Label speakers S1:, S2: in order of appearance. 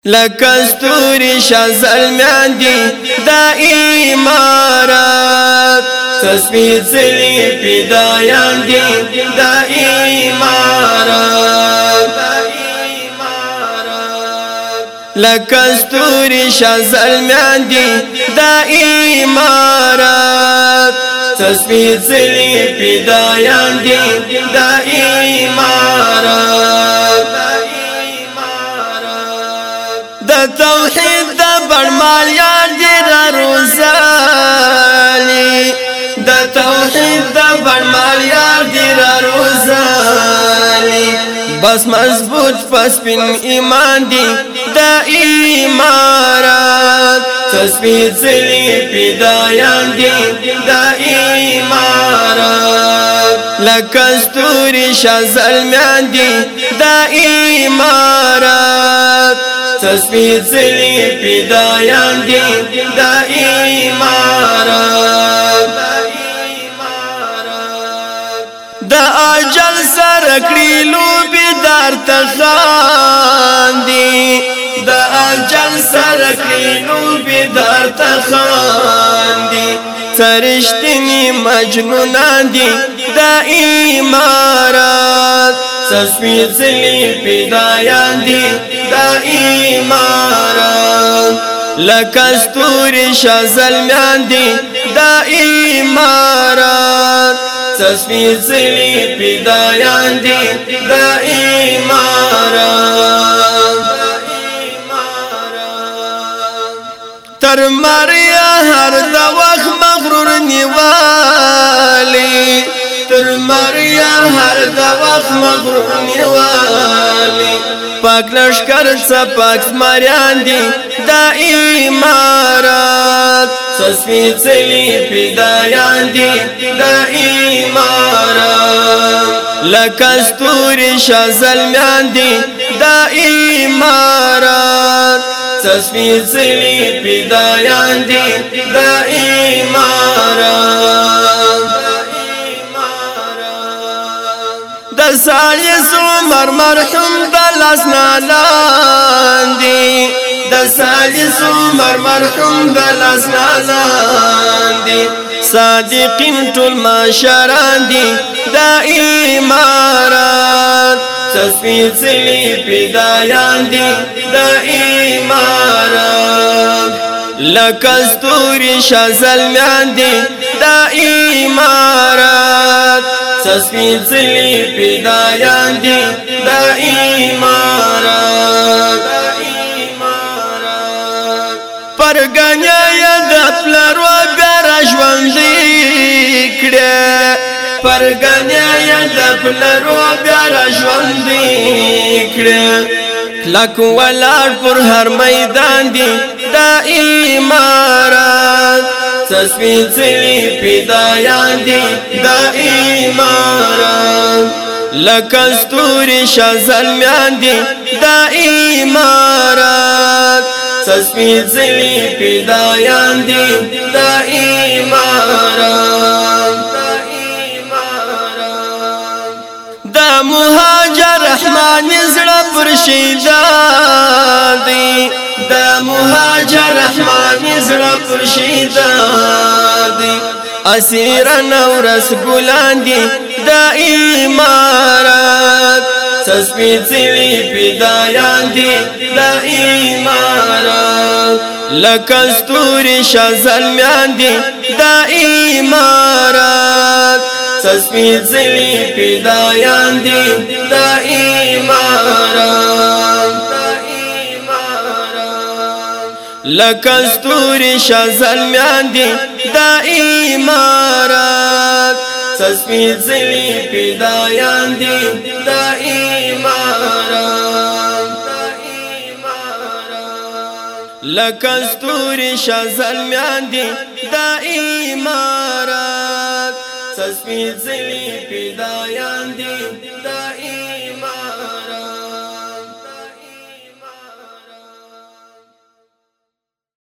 S1: لکستوری شزلمیان دی دا ایمارات سسپیڅلی پیدایان دی دا ایمارات لکستوری شزلمیان دی دا ایمارات سسپیڅلی پیدایان دی دا ایمارات دا توحید دا برمال یار دی را روزالی دا توحید دا برمال یار دی را روزالی بس مضبوط پس پن ایمان دی دا ایمارات سسپیڅلی پیدایان دی دا ایمارات لکستوری شزلمیان دی دا ایمارات سسپیڅلی پیدایان دی دا ایمارات دا اجل سرکړي لوبي در تخاندي دا اجل سرکړي لوبي در تخاندي سرشتنی مجنونان دی دا ایمارات سسپیڅلی پیدایان دی دا ایمارات لکستوری شزلمیان دی دا ایمارات سسپیڅلی پیدایان دی دا ایمارات تر مریا هر دا وخت مغرور نیوالی تر مریا هر دا وخت مغرور نیوالی پاک لشکر سپاک مریان دی دا ایمارات سسپیڅلی پیدایان دی دا ایمارات لکستوری شزلمیان دی دا ایمارات سسپیڅلی پیدایان دی دا ایمارات د سالیس عمر مرحوم د لاسنالاندی د سالیس عمر مرحوم د لاسنالاندی صادقین ټول معاشران دی دا ایمارات سسپیڅلی پیدایان دی دا ایمارات لکستوری شزلمیان دی دا ایمارات سسپیڅلی پیدایان دی دا ایمارات پرګنیا د پلرو بیا ژوندې کړه پرګنیا د پلرو بیا ژوندې کړه لک ولار پر هر میدان دی دا ایمارات سسپیڅلی پیدایان دی دا ایمارات لکستوری شزلمیان دی دا ایمارات سسپیڅلی پیدایان دی دا ایمارات دا مهاجر رحمان زړه پر شیدا دی دا مهاجر رحمان زړه پر شیدا دی اسیرن ورس ګلان دی دا ایمارات سسپیڅلی پیدایان دی دا ایمارات لکستوری شزلمیان دی دا ایمارات سسپیڅلی پیدایان دی دا ایمارات لکستوری شزلمیان دی دا ایمارات سسپیڅلی پیدایان دی دا ایمارات لکستوری شزلمیان دی دا ایمارات سسپیڅلی پیدایان